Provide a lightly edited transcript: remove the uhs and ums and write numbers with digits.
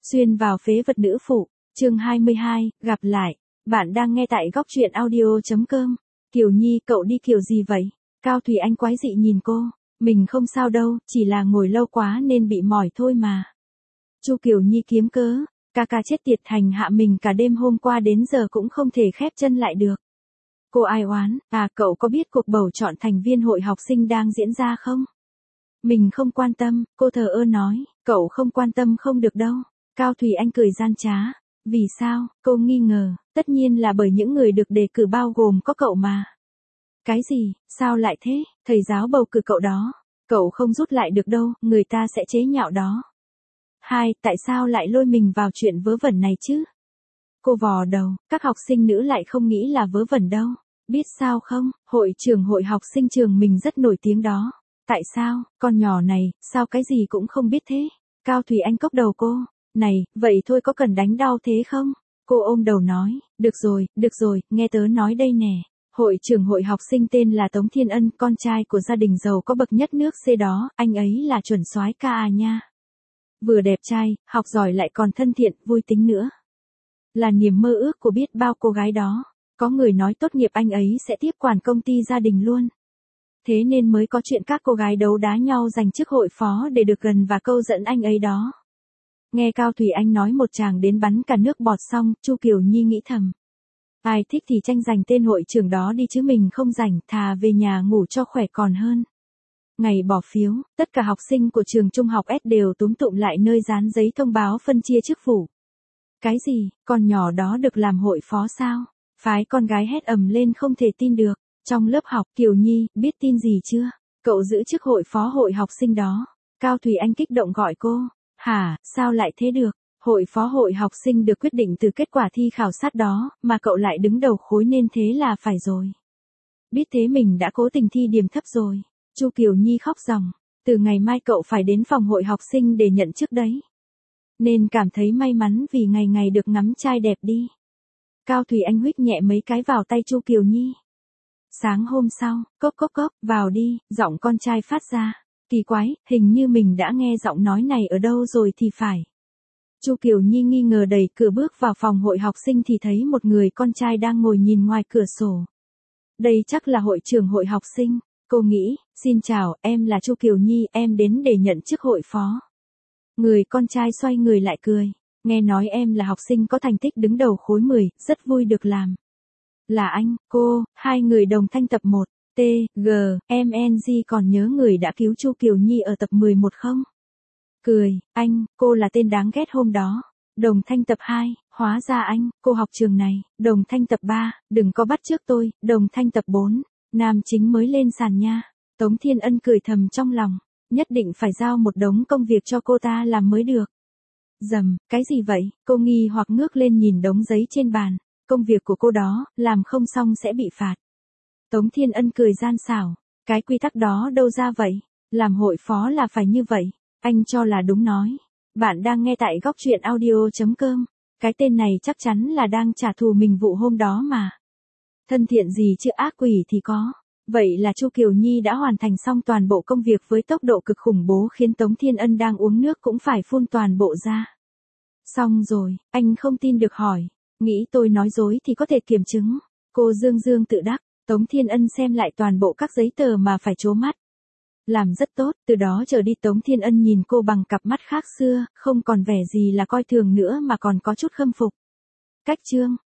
Xuyên vào phế vật nữ phụ, chương 22, gặp lại. Bạn đang nghe tại góc truyện audio.com. Kiều Nhi, cậu đi kiểu gì vậy? Cao Thủy Anh quái dị nhìn cô. Mình không sao đâu, chỉ là ngồi lâu quá nên bị mỏi thôi mà. Chu Kiều Nhi kiếm cớ. Ca chết tiệt, hành hạ mình cả đêm hôm qua đến giờ cũng không thể khép chân lại được. Cô ai oán, cậu có biết cuộc bầu chọn thành viên hội học sinh đang diễn ra không? Mình không quan tâm, cô thờ ơ nói, cậu không quan tâm không được đâu. Cao Thủy Anh cười gian trá. Vì sao, cô nghi ngờ, tất nhiên là bởi những người được đề cử bao gồm có cậu mà. Cái gì, sao lại thế, thầy giáo bầu cử cậu đó. Cậu không rút lại được đâu, người ta sẽ chế nhạo đó. Tại sao lại lôi mình vào chuyện vớ vẩn này chứ? Cô vò đầu, các học sinh nữ lại không nghĩ là vớ vẩn đâu. Biết sao không, hội trưởng hội học sinh trường mình rất nổi tiếng đó. Tại sao, con nhỏ này, sao cái gì cũng không biết thế? Cao Thủy Anh cốc đầu cô. Này, vậy thôi có cần đánh đau thế không? Cô ôm đầu nói, được rồi, nghe tớ nói đây nè. Hội trưởng hội học sinh tên là Tống Thiên Ân, con trai của gia đình giàu có bậc nhất nước C đó, anh ấy là chuẩn soái ca nha. Vừa đẹp trai, học giỏi lại còn thân thiện, vui tính nữa. Là niềm mơ ước của biết bao cô gái đó. Có người nói tốt nghiệp anh ấy sẽ tiếp quản công ty gia đình luôn. Thế nên mới có chuyện các cô gái đấu đá nhau giành chức hội phó để được gần và câu dẫn anh ấy đó. Nghe Cao Thủy Anh nói một chàng đến bắn cả nước bọt xong, Chu Kiều Nhi nghĩ thầm. Ai thích thì tranh giành tên hội trưởng đó đi chứ mình không rảnh, thà về nhà ngủ cho khỏe còn hơn. Ngày bỏ phiếu, tất cả học sinh của trường trung học S đều túm tụm lại nơi dán giấy thông báo phân chia chức vụ. Cái gì, con nhỏ đó được làm hội phó sao? Phái con gái hét ầm lên không thể tin được. Trong lớp học, Kiều Nhi, biết tin gì chưa? Cậu giữ chức hội phó hội học sinh đó. Cao Thủy Anh kích động gọi cô. Hả, sao lại thế được? Hội phó hội học sinh được quyết định từ kết quả thi khảo sát đó, mà cậu lại đứng đầu khối nên thế là phải rồi. Biết thế mình đã cố tình thi điểm thấp rồi. Chu Kiều Nhi khóc ròng. Từ ngày mai cậu phải đến phòng hội học sinh để nhận chức đấy. Nên cảm thấy may mắn vì ngày ngày được ngắm trai đẹp đi. Cao Thủy Anh huých nhẹ mấy cái vào tay Chu Kiều Nhi. Sáng hôm sau, cốc, vào đi, giọng con trai phát ra. Kỳ quái, hình như mình đã nghe giọng nói này ở đâu rồi thì phải. Chu Kiều Nhi nghi ngờ đẩy cửa bước vào phòng hội học sinh thì thấy một người con trai đang ngồi nhìn ngoài cửa sổ. Đây chắc là hội trưởng hội học sinh. Cô nghĩ, xin chào, em là Chu Kiều Nhi, em đến để nhận chức hội phó. Người con trai xoay người lại cười. Nghe nói em là học sinh có thành tích đứng đầu khối 10, rất vui được làm. Là anh, cô, hai người đồng thanh tập 1. T, G, M, N, G còn nhớ người đã cứu Chu Kiều Nhi ở tập 11 không? Cười, anh, cô là tên đáng ghét hôm đó. Đồng thanh tập 2, hóa ra anh, cô học trường này. Đồng thanh tập 3, đừng có bắt chước tôi. Đồng thanh tập 4, nam chính mới lên sàn nha. Tống Thiên Ân cười thầm trong lòng. Nhất định phải giao một đống công việc cho cô ta làm mới được. Dầm, cái gì vậy? Cô nghi hoặc ngước lên nhìn đống giấy trên bàn. Công việc của cô đó, làm không xong sẽ bị phạt. Tống Thiên Ân cười gian xảo. Cái quy tắc đó đâu ra vậy? Làm hội phó là phải như vậy. Anh cho là đúng nói. Bạn đang nghe tại góc truyện audio.com. Cái tên này chắc chắn là đang trả thù mình vụ hôm đó mà. Thân thiện gì chứ ác quỷ thì có. Vậy là Chu Kiều Nhi đã hoàn thành xong toàn bộ công việc với tốc độ cực khủng bố khiến Tống Thiên Ân đang uống nước cũng phải phun toàn bộ ra. Xong rồi, anh không tin được hỏi. Nghĩ tôi nói dối thì có thể kiểm chứng. Cô dương tự đắc. Tống Thiên Ân xem lại toàn bộ các giấy tờ mà phải trố mắt. Làm rất tốt, từ đó trở đi Tống Thiên Ân nhìn cô bằng cặp mắt khác xưa, không còn vẻ gì là coi thường nữa mà còn có chút khâm phục. Cách chương,